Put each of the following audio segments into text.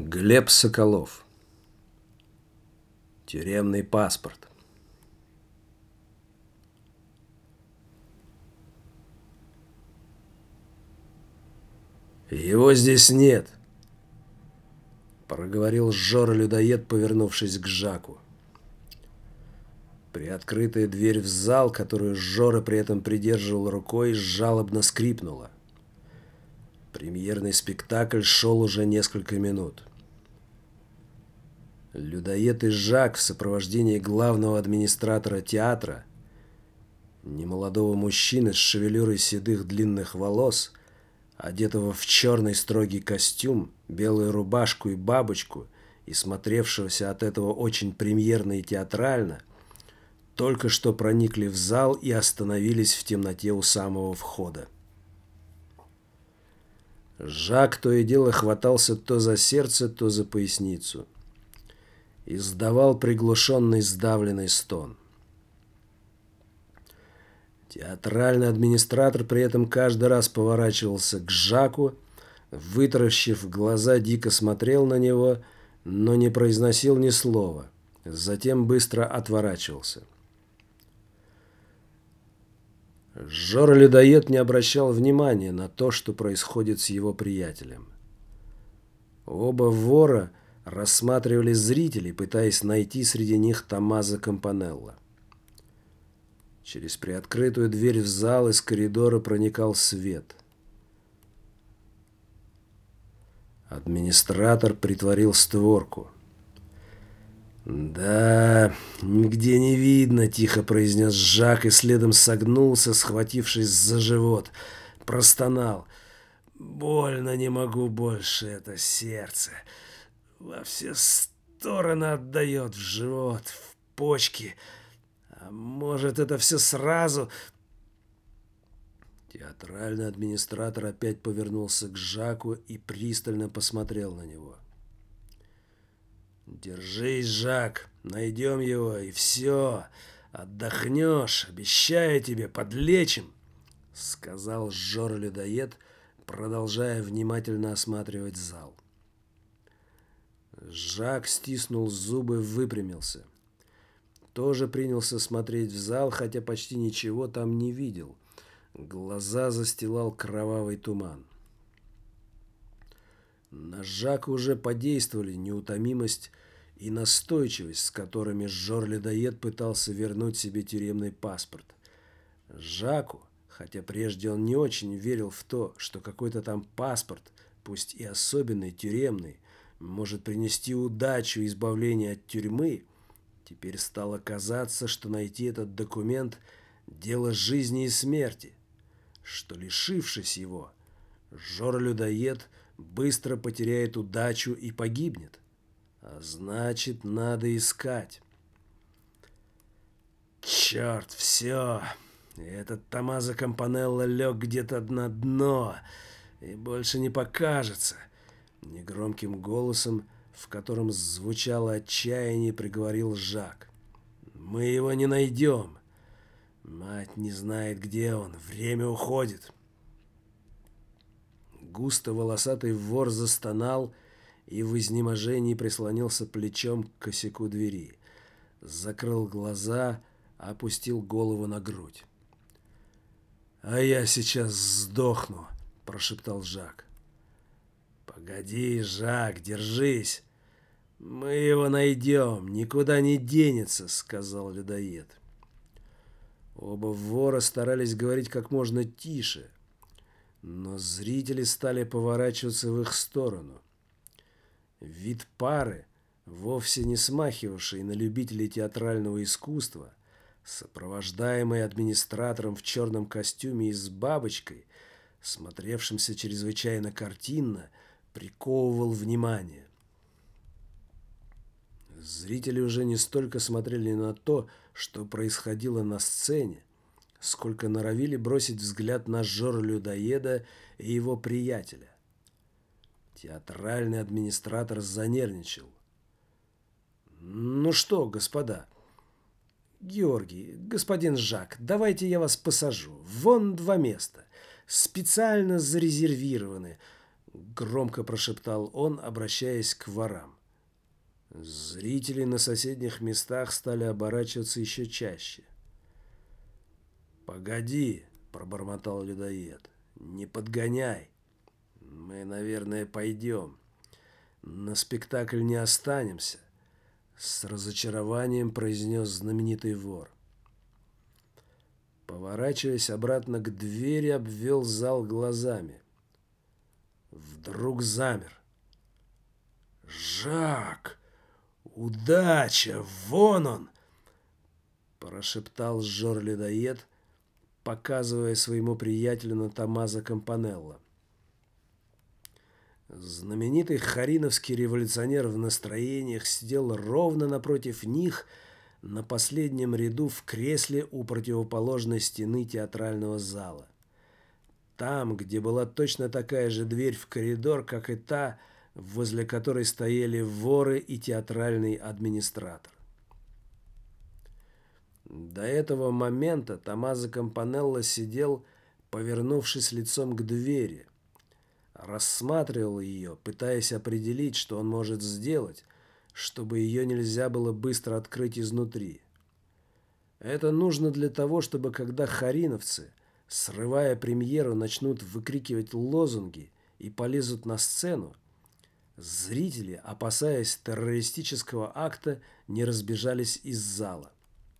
Глеб Соколов. Тюремный паспорт. «Его здесь нет», — проговорил Жора-людоед, повернувшись к Жаку. Приоткрытая дверь в зал, которую Жора при этом придерживал рукой, жалобно скрипнула. Премьерный спектакль шел уже несколько минут. Людоед и Жак в сопровождении главного администратора театра, немолодого мужчины с шевелюрой седых длинных волос, одетого в черный строгий костюм, белую рубашку и бабочку, и смотревшегося от этого очень премьерно и театрально, только что проникли в зал и остановились в темноте у самого входа. Жак то и дело хватался то за сердце, то за поясницу. Издавал приглушенный сдавленный стон. Театральный администратор при этом каждый раз поворачивался к Жаку, вытаращив глаза, дико смотрел на него, но не произносил ни слова. Затем быстро отворачивался. Жора-людоед не обращал внимания на то, что происходит с его приятелем. Оба вора рассматривали зрителей, пытаясь найти среди них Томмазо Кампанелло. Через приоткрытую дверь в зал из коридора проникал свет. Администратор притворил створку. «Да, нигде не видно», — тихо произнес Жак и следом согнулся, схватившись за живот. Простонал. «Больно не могу больше, это сердце. Во все стороны отдает, в живот, в почки. А может, это все сразу?» Театральный администратор опять повернулся к Жаку и пристально посмотрел на него. «Держись, Жак, найдем его, и все. Отдохнешь, обещаю тебе, подлечим», — сказал Жора-людоед, продолжая внимательно осматривать зал. Жак стиснул зубы, выпрямился. Тоже принялся смотреть в зал, хотя почти ничего там не видел. Глаза застилал кровавый туман. На Жака уже подействовали неутомимость и настойчивость, с которыми Жора-людоед пытался вернуть себе тюремный паспорт. Жаку, хотя прежде он не очень верил в то, что какой-то там паспорт, пусть и особенный, тюремный, может принести удачу и избавление от тюрьмы, теперь стало казаться, что найти этот документ – дело жизни и смерти, что, лишившись его, Жора-людоед быстро потеряет удачу и погибнет. А значит, надо искать. Черт, все. Этот Томмазо Кампанелло лег где-то на дно и больше не покажется. Негромким голосом, в котором звучало отчаяние, приговорил Жак. Мы его не найдем. Мать не знает, где он. Время уходит. Густо волосатый вор застонал и в изнеможении прислонился плечом к косяку двери. Закрыл глаза, опустил голову на грудь. «А я сейчас сдохну», — прошептал Жак. «Погоди, Жак, держись. Мы его найдем, никуда не денется», — сказал людоед. Оба вора старались говорить как можно тише, но зрители стали поворачиваться в их сторону. Вид пары, вовсе не смахивавшей на любителей театрального искусства, сопровождаемый администратором в черном костюме и с бабочкой, смотревшимся чрезвычайно картинно, приковывал внимание. Зрители уже не столько смотрели на то, что происходило на сцене, сколько норовили бросить взгляд на Жора-людоеда и его приятеля. Театральный администратор занервничал. «Ну что, господа? Георгий, господин Жак, давайте я вас посажу. Вон 2 места. Специально зарезервированы. громко прошептал он, обращаясь к ворам. Зрители на соседних местах стали оборачиваться еще чаще. «Погоди», — пробормотал людоед, — «не подгоняй. Мы, наверное, пойдем. На спектакль не останемся», — с разочарованием произнес знаменитый вор. Поворачиваясь обратно к двери, обвел зал глазами. Вдруг замер. «Жак! Удача! Вон он!» — прошептал Жор-людоед, показывая своему приятелю на Томмазо Кампанелло. Знаменитый хариновский революционер в настроениях сидел ровно напротив них на последнем ряду в кресле у противоположной стены театрального зала. Там, где была точно такая же дверь в коридор, как и та, возле которой стояли воры и театральный администратор. До этого момента Томмазо Кампанелло сидел, повернувшись лицом к двери, рассматривал ее, пытаясь определить, что он может сделать, чтобы ее нельзя было быстро открыть изнутри. Это нужно для того, чтобы когда хариновцы, срывая премьеру, начнут выкрикивать лозунги и полезут на сцену, зрители, опасаясь террористического акта, не разбежались из зала.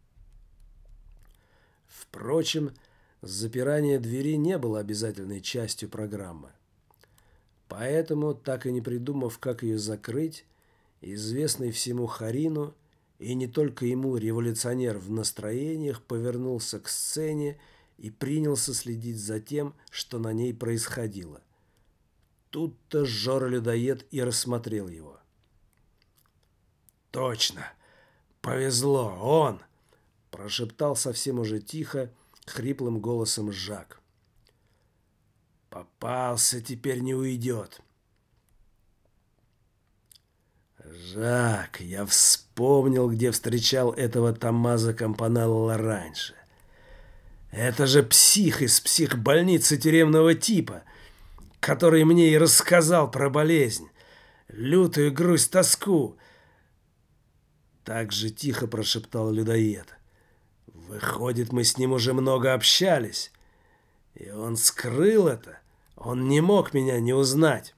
Впрочем, запирание двери не было обязательной частью программы. Поэтому, так и не придумав, как ее закрыть, известный всему Харину, и не только ему, революционер в настроениях, повернулся к сцене и принялся следить за тем, что на ней происходило. Тут-то Жора-людоед и рассмотрел его. «Точно! Повезло! Он!» — прошептал совсем уже тихо, хриплым голосом Жак. «Попался, теперь не уйдет». «Жак, я вспомнил, где встречал этого Томмазо Кампанелло раньше. Это же псих из психбольницы тюремного типа, который мне и рассказал про болезнь, лютую грусть, тоску». Так же тихо прошептал людоед. «Выходит, мы с ним уже много общались, и он скрыл это, он не мог меня не узнать».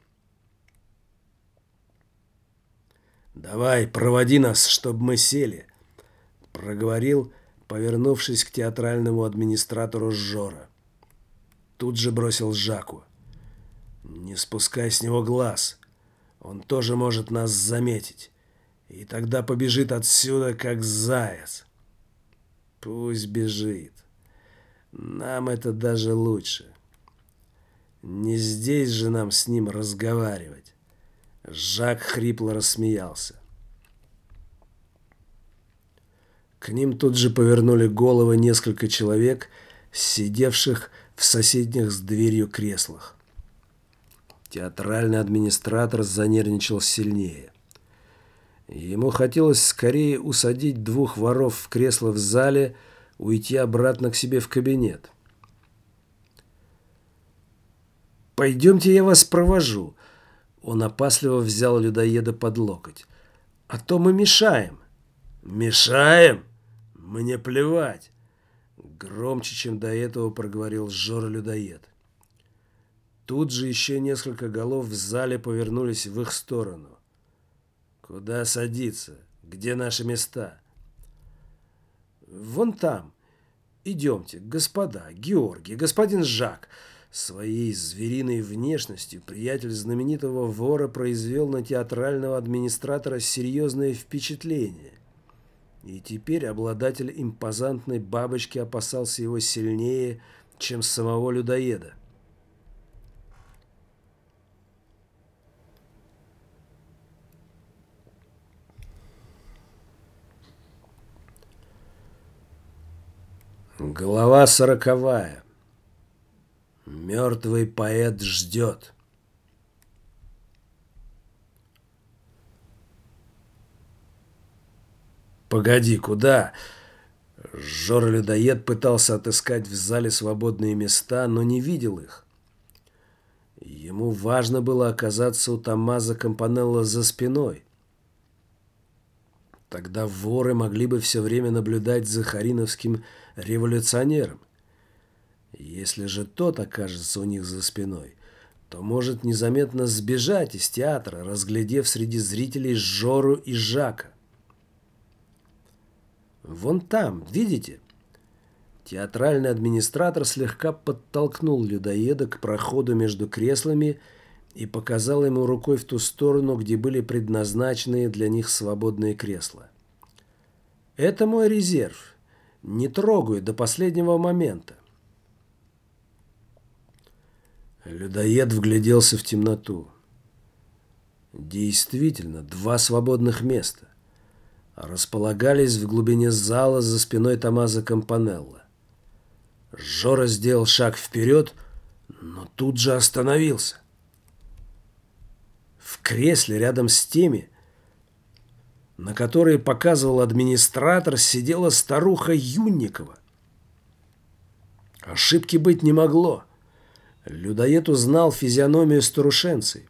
«Давай, проводи нас, чтобы мы сели», — проговорил, повернувшись к театральному администратору Жора. Тут же бросил Жаку. «Не спускай с него глаз. Он тоже может нас заметить. И тогда побежит отсюда, как заяц». «Пусть бежит. Нам это даже лучше. Не здесь же нам с ним разговаривать». Жак хрипло рассмеялся. К ним тут же повернули головы несколько человек, сидевших в соседних с дверью креслах. Театральный администратор занервничал сильнее. Ему хотелось скорее усадить двух воров в кресло в зале, уйти обратно к себе в кабинет. «Пойдемте, я вас провожу». Он опасливо взял людоеда под локоть. «А то мы мешаем». «Мешаем? Мне плевать!» Громче, чем до этого, проговорил Жора-людоед. Тут же еще несколько голов в зале повернулись в их сторону. «Куда садиться? Где наши места?» «Вон там. Идемте, господа, Георгий, господин Жак». Своей звериной внешностью приятель знаменитого вора произвел на театрального администратора серьезное впечатление. И теперь обладатель импозантной бабочки опасался его сильнее, чем самого людоеда. Глава 40. Мертвый поэт ждет. «Погоди, куда?» Жора-людоед пытался отыскать в зале свободные места, но не видел их. Ему важно было оказаться у Томмазо Кампанелло за спиной. Тогда воры могли бы все время наблюдать за хариновским революционером. Если же тот окажется у них за спиной, то может незаметно сбежать из театра, разглядев среди зрителей Жору и Жака. «Вон там, видите?» Театральный администратор слегка подтолкнул людоеда к проходу между креслами и показал ему рукой в ту сторону, где были предназначены для них свободные кресла. «Это мой резерв. Не трогаю до последнего момента». Людоед вгляделся в темноту. Действительно, 2 свободных места располагались в глубине зала за спиной Томмазо Кампанелло. Жора сделал шаг вперед, но тут же остановился. В кресле рядом с теми, на которые показывал администратор, сидела старуха Юнникова. Ошибки быть не могло. Людоед узнал физиономию старушенцы.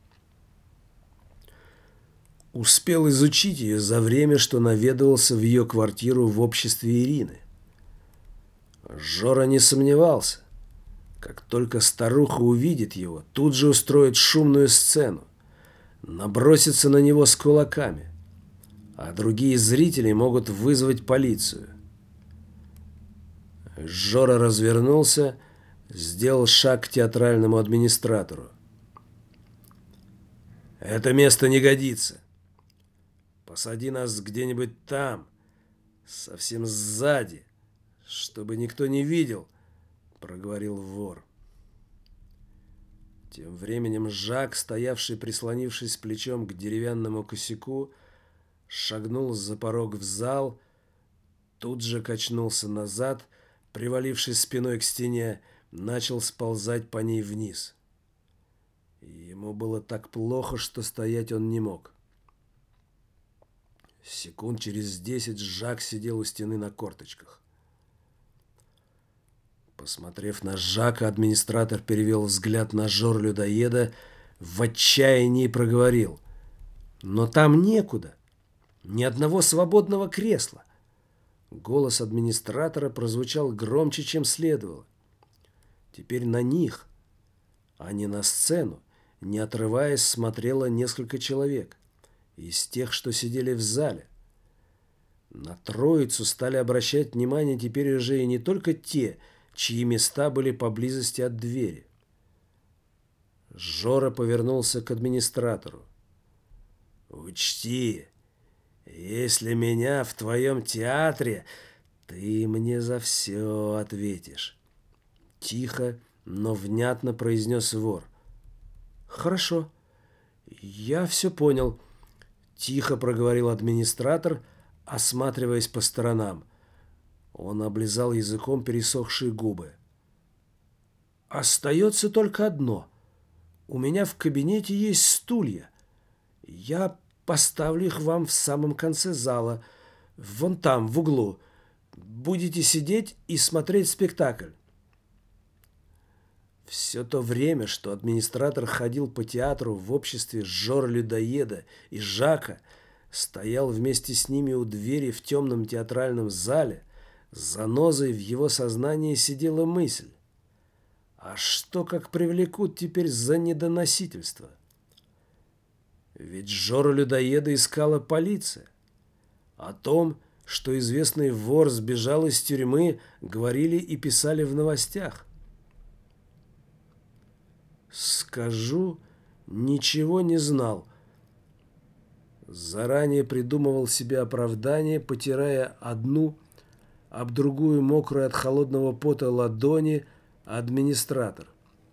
Успел изучить ее за время, что наведывался в ее квартиру в обществе Ирины. Жора не сомневался. Как только старуха увидит его, тут же устроит шумную сцену, набросится на него с кулаками, а другие зрители могут вызвать полицию. Жора развернулся, сделал шаг к театральному администратору. «Это место не годится. Посади нас где-нибудь там, совсем сзади, чтобы никто не видел», — проговорил вор. Тем временем Жак, стоявший, прислонившись плечом к деревянному косяку, шагнул за порог в зал, тут же качнулся назад, привалившись спиной к стене, начал сползать по ней вниз. Ему было так плохо, что стоять он не мог. Секунд через 10 Жак сидел у стены на корточках. Посмотрев на Жака, администратор перевел взгляд на Жор-людоеда, в отчаянии проговорил: «Но там некуда. Ни одного свободного кресла». Голос администратора прозвучал громче, чем следовало. Теперь на них, а не на сцену, не отрываясь, смотрело несколько человек из тех, что сидели в зале. На троицу стали обращать внимание теперь уже и не только те, чьи места были поблизости от двери. Жора повернулся к администратору. «Учти, если меня в твоем театре, ты мне за все ответишь», — тихо, но внятно произнес вор. «Хорошо, я все понял», — тихо проговорил администратор, осматриваясь по сторонам. Он облизал языком пересохшие губы. «Остается только одно. У меня в кабинете есть стулья. Я поставлю их вам в самом конце зала, вон там, в углу. Будете сидеть и смотреть спектакль». Все то время, что администратор ходил по театру в обществе Жора-людоеда и Жака, стоял вместе с ними у двери в темном театральном зале, занозой в его сознании сидела мысль: а что, как привлекут теперь за недоносительство? Ведь Жору-людоеда искала полиция. О том, что известный вор сбежал из тюрьмы, говорили и писали в новостях. Скажу, ничего не знал. Заранее придумывал себе оправдание, потирая одну об другую мокрую от холодного пота ладони администратор.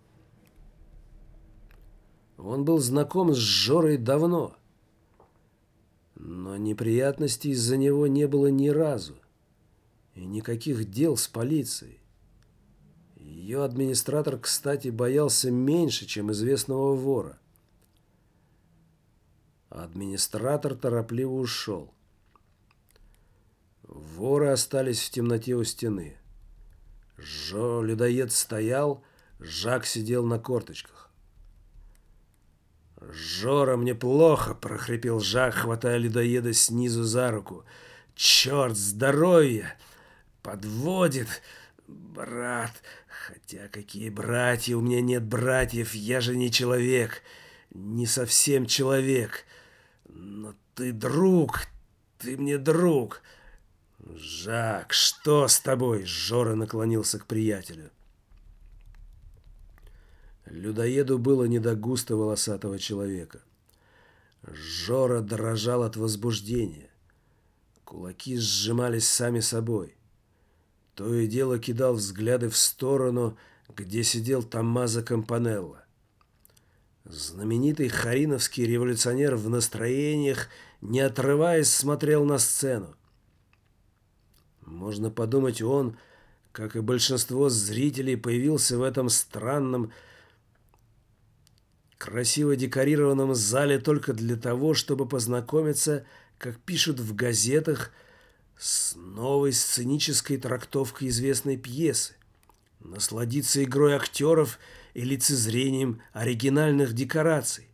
Он был знаком с Жорой давно, но неприятностей из-за него не было ни разу, и никаких дел с полицией. Ее администратор, кстати, боялся меньше, чем известного вора. Администратор торопливо ушел. Воры остались в темноте у стены. Людоед стоял, Жак сидел на корточках. «Жора, мне плохо!» — прохрипел Жак, хватая людоеда снизу за руку. «Черт, здоровье! Подводит, брат! Хотя какие братья? У меня нет братьев, я же не человек, не совсем человек. Но ты друг, ты мне друг!» «Жак, что с тобой?» — Жора наклонился к приятелю. Людоеду было не до густо волосатого человека. Жора дрожал от возбуждения. Кулаки сжимались сами собой. То и дело кидал взгляды в сторону, где сидел Томмазо Кампанелло. Знаменитый хариновский революционер в настроениях, не отрываясь, смотрел на сцену. Можно подумать, он, как и большинство зрителей, появился в этом странном, красиво декорированном зале только для того, чтобы познакомиться, как пишут в газетах, с новой сценической трактовкой известной пьесы, насладиться игрой актеров и лицезрением оригинальных декораций.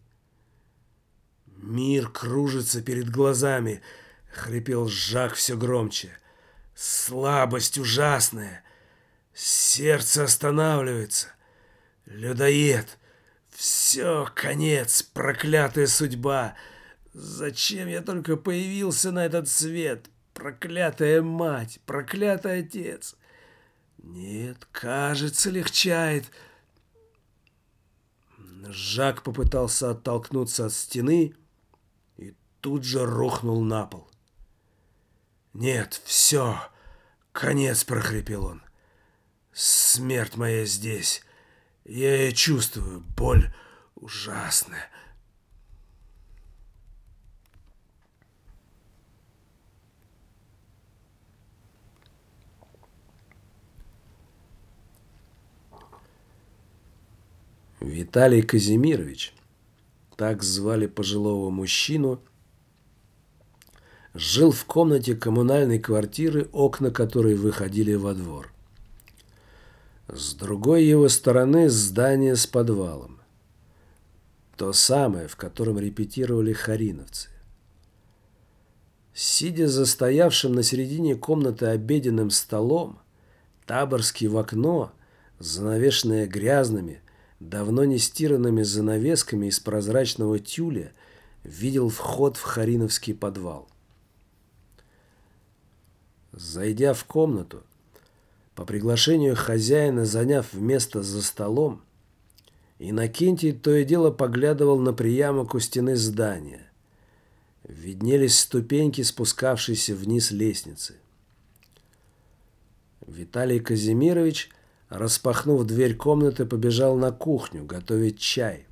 «Мир кружится перед глазами», — хрипел Жак все громче. «Слабость ужасная. Сердце останавливается. Людоед. Все, конец, проклятая судьба. Зачем я только появился на этот свет? Проклятая мать, проклятый отец. Нет, кажется, легчает». Жак попытался оттолкнуться от стены и тут же рухнул на пол. «Нет, все, конец», — прохрипел он. «Смерть моя здесь. Я ее чувствую, боль ужасная». Виталий Казимирович, так звали пожилого мужчину, жил в комнате коммунальной квартиры, окна которой выходили во двор. С другой его стороны здание с подвалом. То самое, в котором репетировали хариновцы. Сидя за стоявшим на середине комнаты обеденным столом, Таборский в окно, занавешенное грязными, давно не стиранными занавесками из прозрачного тюля, видел вход в хариновский подвал. Зайдя в комнату, по приглашению хозяина, заняв место за столом, Иннокентий то и дело поглядывал на приямок у стены здания. Виднелись ступеньки, спускавшиеся вниз лестницы. Виталий Казимирович, распахнув дверь комнаты, побежал на кухню готовить чай.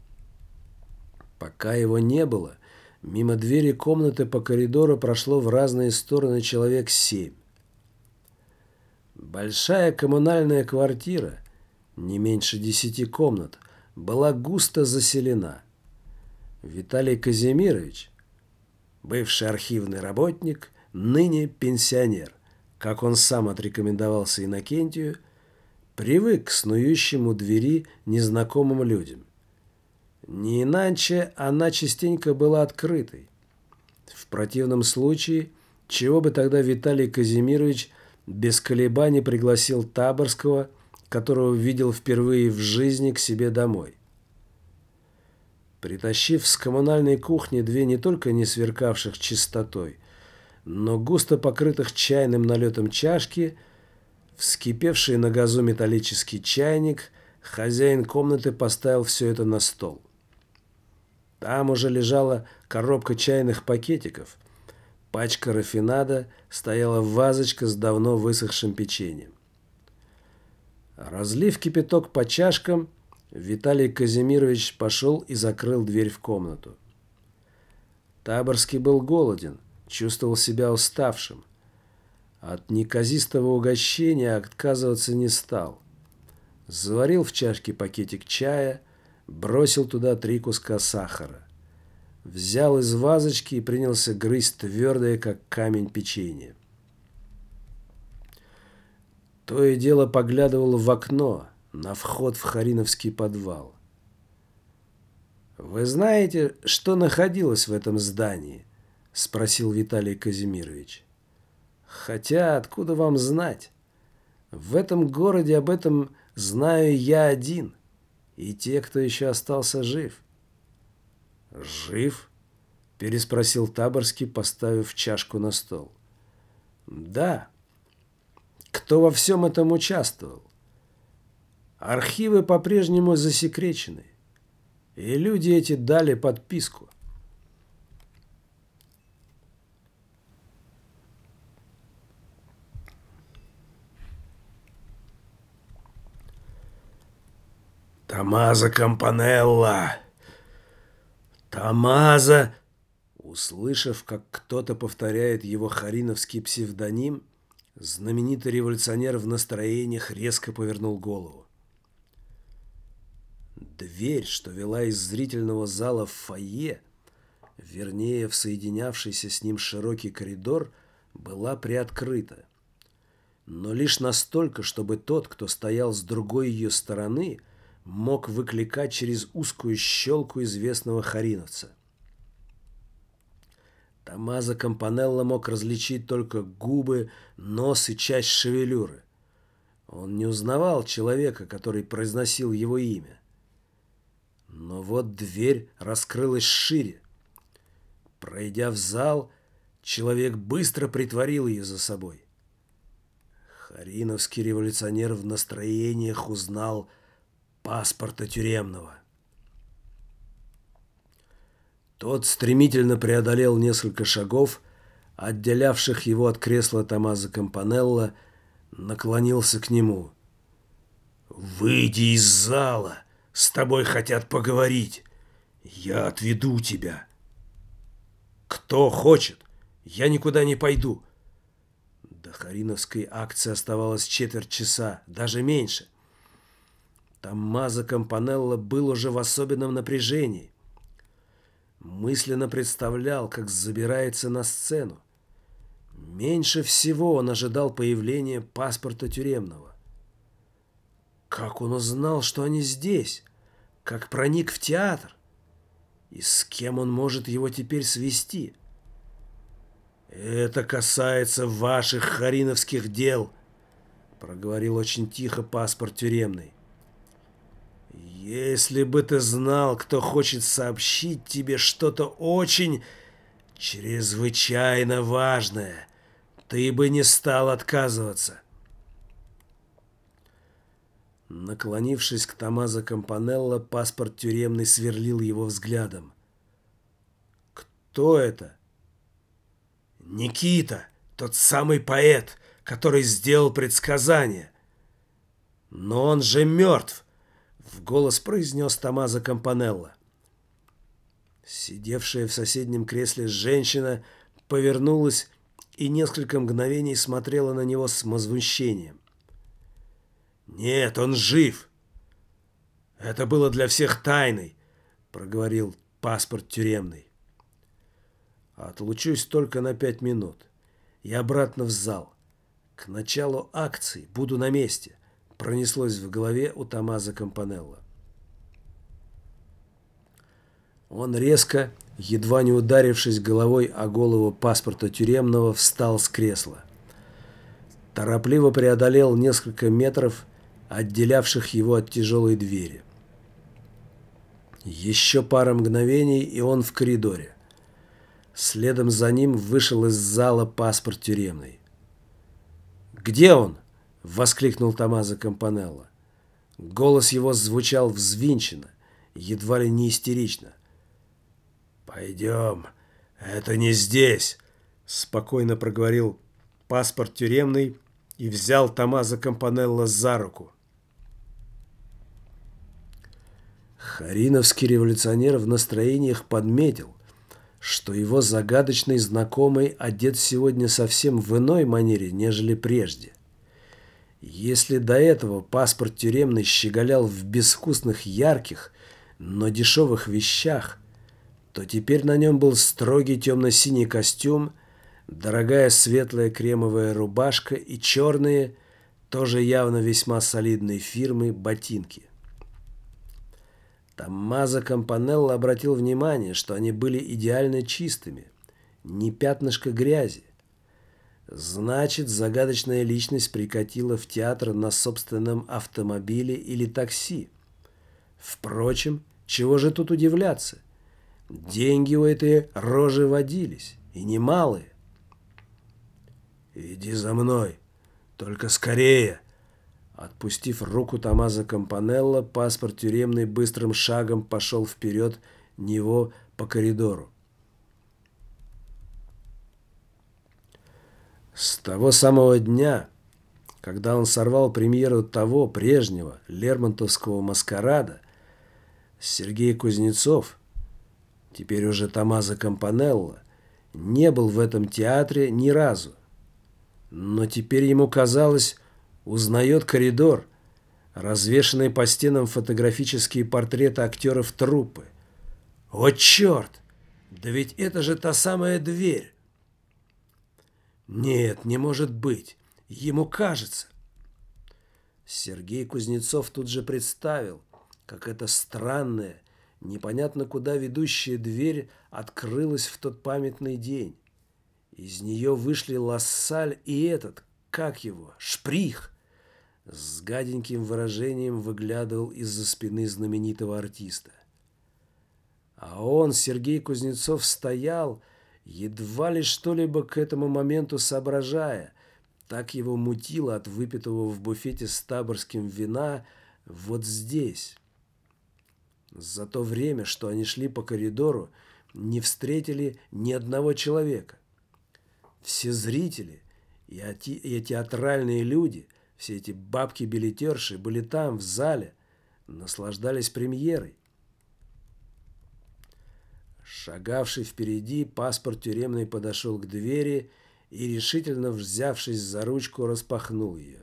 Пока его не было, мимо двери комнаты по коридору прошло в разные стороны человек 7. Большая коммунальная квартира, не меньше 10 комнат, была густо заселена. Виталий Казимирович, бывший архивный работник, ныне пенсионер, как он сам отрекомендовался Иннокентию, привык к снующим у двери незнакомым людям. Не иначе она частенько была открытой. В противном случае, чего бы тогда Виталий Казимирович без колебаний пригласил Таборского, которого видел впервые в жизни, к себе домой. Притащив с коммунальной кухни две не только не сверкавших чистотой, но густо покрытых чайным налетом чашки, вскипевший на газу металлический чайник, хозяин комнаты поставил все это на стол. Там уже лежала коробка чайных пакетиков, пачка рафинада, стояла вазочка с давно высохшим печеньем. Разлив кипяток по чашкам, Виталий Казимирович пошел и закрыл дверь в комнату. Таборский был голоден, чувствовал себя уставшим. От неказистого угощения отказываться не стал. Заварил в чашке пакетик чая, бросил туда 3 куска сахара. Взял из вазочки и принялся грызть твердое, как камень, печенье. То и дело поглядывал в окно, на вход в хариновский подвал. «Вы знаете, что находилось в этом здании?» — спросил Виталий Казимирович. «Хотя откуда вам знать? В этом городе об этом знаю я один, и те, кто еще остался жив». «Жив?» — переспросил Таборский, поставив чашку на стол. «Да. Кто во всем этом участвовал? Архивы по-прежнему засекречены, и люди эти дали подписку». «Томмазо Кампанелла! Томмазо!» Услышав, как кто-то повторяет его хариновский псевдоним, знаменитый революционер в настроениях резко повернул голову. Дверь, что вела из зрительного зала в фойе, вернее, в соединявшийся с ним широкий коридор, была приоткрыта. Но лишь настолько, чтобы тот, кто стоял с другой ее стороны, мог выкликать через узкую щелку известного хариновца. Томмазо Кампанелла мог различить только губы, нос и часть шевелюры. Он не узнавал человека, который произносил его имя. Но вот дверь раскрылась шире. Пройдя в зал, человек быстро притворил ее за собой. Хариновский революционер в настроениях узнал паспорта тюремного. Тот стремительно преодолел несколько шагов, отделявших его от кресла Томмазо Кампанелла, наклонился к нему. «Выйди из зала! С тобой хотят поговорить! Я отведу тебя!» «Кто хочет? Я никуда не пойду!» До хариновской акции оставалось четверть часа, даже меньше. Томмазо Кампанелла был уже в особенном напряжении. Мысленно представлял, как забирается на сцену. Меньше всего он ожидал появления паспорта тюремного. Как он узнал, что они здесь? Как проник в театр? И с кем он может его теперь свести? «Это касается ваших хариновских дел», — проговорил очень тихо паспорт тюремный. «Если бы ты знал, кто хочет сообщить тебе что-то очень, чрезвычайно важное, ты бы не стал отказываться». Наклонившись к Томмазо Кампанелло, паспорт тюремный сверлил его взглядом. «Кто это?» «Никита, тот самый поэт, который сделал предсказание». «Но он же мертв», — в голос произнес Томмазо Кампанелло. Сидевшая в соседнем кресле женщина повернулась и несколько мгновений смотрела на него с возмущением. «Нет, он жив!» «Это было для всех тайной», — проговорил паспорт тюремный. «Отлучусь только на 5 минут. И обратно в зал. К началу акции буду на месте», — пронеслось в голове у Томмазо Кампанелло. Он резко, едва не ударившись головой о голову паспорта тюремного, встал с кресла. Торопливо преодолел несколько метров, отделявших его от тяжелой двери. Еще пара мгновений, и он в коридоре. Следом за ним вышел из зала паспорт тюремный. «Где он?» — воскликнул Томмазо Кампанелло. Голос его звучал взвинченно, едва ли не истерично. «Пойдем, это не здесь», — спокойно проговорил паспорт тюремный и взял Томмазо Кампанелло за руку. Хариновский революционер в настроениях подметил, что его загадочный знакомый одет сегодня совсем в иной манере, нежели прежде. Если до этого паспорт тюремный щеголял в безвкусных ярких, но дешевых вещах, то теперь на нем был строгий темно-синий костюм, дорогая светлая кремовая рубашка и черные, тоже явно весьма солидной фирмы, ботинки. Томмазо Кампанелло обратил внимание, что они были идеально чистыми, ни пятнышка грязи. Значит, загадочная личность прикатила в театр на собственном автомобиле или такси. Впрочем, чего же тут удивляться? Деньги у этой рожи водились, и немалые. «Иди за мной, только скорее!» Отпустив руку Томмазо Кампанелло, паспорт тюремный быстрым шагом пошел вперед него по коридору. С того самого дня, когда он сорвал премьеру того прежнего лермонтовского маскарада, Сергей Кузнецов, теперь уже Томмазо Кампанелло, не был в этом театре ни разу. Но теперь ему казалось, узнает коридор, развешанные по стенам фотографические портреты актеров труппы. О, черт! Да ведь это же та самая дверь! Нет, не может быть. Ему кажется. Сергей Кузнецов тут же представил, как эта странная, непонятно куда ведущая дверь открылась в тот памятный день. Из нее вышли Лассаль и этот, как его, Шприх, с гаденьким выражением выглядывал из-за спины знаменитого артиста. А он, Сергей Кузнецов, стоял, едва ли что-либо к этому моменту соображая. Так его мутило от выпитого в буфете с таборским вина вот здесь. За то время, что они шли по коридору, не встретили ни одного человека. Все зрители и театральные люди, все эти бабки-билетерши были там, в зале, наслаждались премьерой. Шагавший впереди, паспорт тюремный подошел к двери и, решительно взявшись за ручку, распахнул ее.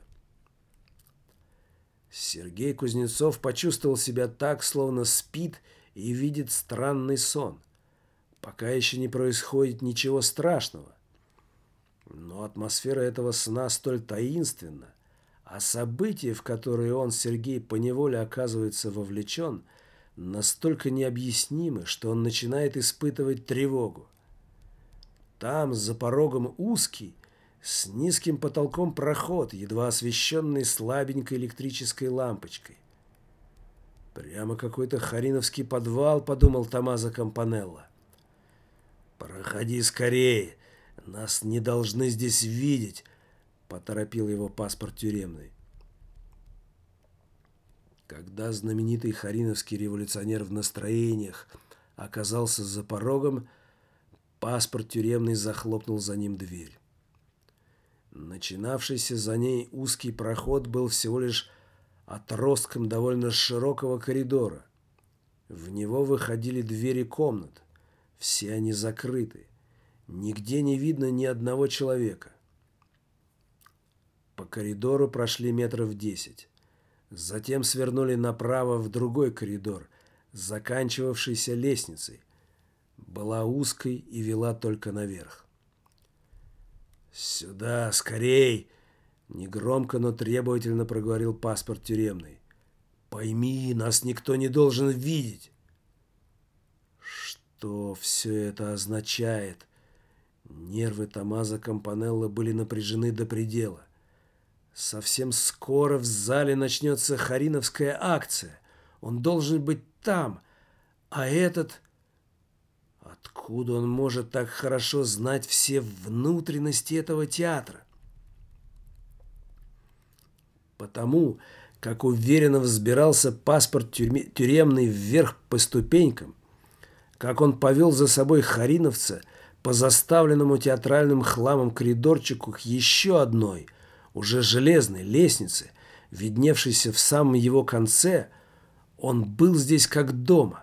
Сергей Кузнецов почувствовал себя так, словно спит и видит странный сон. Пока еще не происходит ничего страшного. Но атмосфера этого сна столь таинственна, а события, в которые он, Сергей, поневоле оказывается вовлечен, настолько необъяснимы, что он начинает испытывать тревогу. Там, за порогом узкий, с низким потолком проход, едва освещенный слабенькой электрической лампочкой. «Прямо какой-то хариновский подвал», — подумал Томмазо Кампанелло. «Проходи скорее, нас не должны здесь видеть», — поторопил его паспорт тюремный. Когда знаменитый хариновский революционер в настроениях оказался за порогом, паспорт тюремный захлопнул за ним дверь. Начинавшийся за ней узкий проход был всего лишь отростком довольно широкого коридора. В него выходили двери комнат. Все они закрыты. Нигде не видно ни одного человека. По коридору прошли метров 10. Затем свернули направо в другой коридор, заканчивавшийся лестницей. Была узкой и вела только наверх. «Сюда, скорей!» — негромко, но требовательно проговорил паспорт тюремный. «Пойми, нас никто не должен видеть!» Что все это означает? Нервы Томмазо Кампанелло были напряжены до предела. Совсем скоро в зале начнется хариновская акция. Он должен быть там. А этот... Откуда он может так хорошо знать все внутренности этого театра? Потому, как уверенно взбирался паспорт тюремный вверх по ступенькам, как он повел за собой хариновца по заставленному театральным хламом коридорчику к еще одной, уже железной лестнице, видневшейся в самом его конце, он был здесь как дома.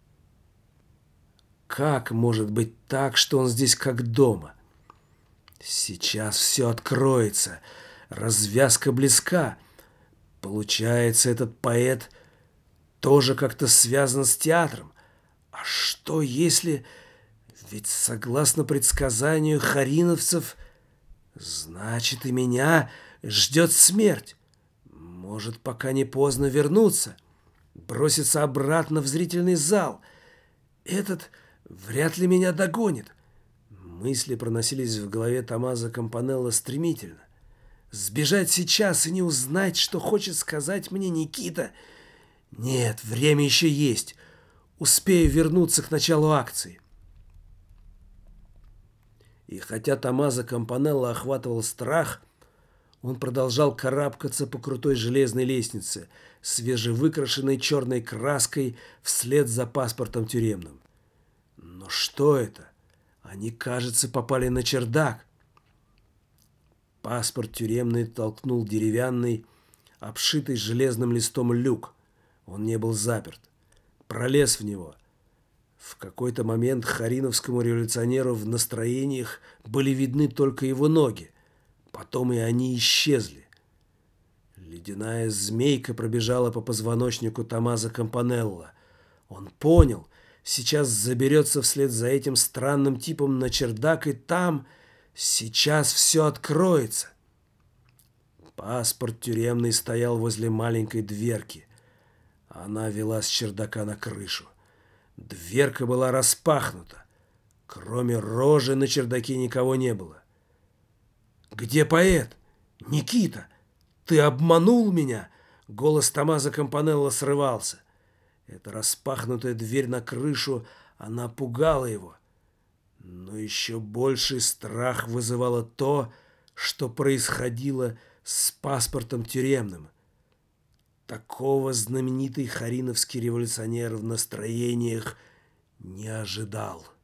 Как может быть так, что он здесь как дома? Сейчас все откроется. Развязка близка. Получается, этот поэт тоже как-то связан с театром. А что если... Ведь согласно предсказанию хариновцев, значит, и меня ждет смерть. Может, пока не поздно вернуться. броситься обратно в зрительный зал. Этот вряд ли меня догонит. Мысли проносились в голове Томмазо Кампанелло стремительно. Сбежать сейчас и не узнать, что хочет сказать мне Никита? Нет, время еще есть. Успею вернуться к началу акции. И хотя Томмазо Кампанелло охватывал страх, он продолжал карабкаться по крутой железной лестнице, свежевыкрашенной черной краской вслед за паспортом тюремным. Но что это? Они, кажется, попали на чердак. Паспорт тюремный толкнул деревянный, обшитый железным листом люк. Он не был заперт. Пролез в него. В какой-то момент хариновскому революционеру в настроениях были видны только его ноги. Потом и они исчезли. Ледяная змейка пробежала по позвоночнику Томмазо Кампанелло. Он понял, сейчас заберется вслед за этим странным типом на чердак, и там сейчас все откроется. Паспорт тюремный стоял возле маленькой дверки. Она вела с чердака на крышу. Дверка была распахнута. Кроме рожи на чердаке никого не было. «Где поэт? Никита, ты обманул меня!» Голос Томмазо Кампанелло срывался. Эта распахнутая дверь на крышу, она пугала его. Но еще больший страх вызывало то, что происходило с паспортом тюремным. Такого знаменитый хариновский революционер в настроениях не ожидал.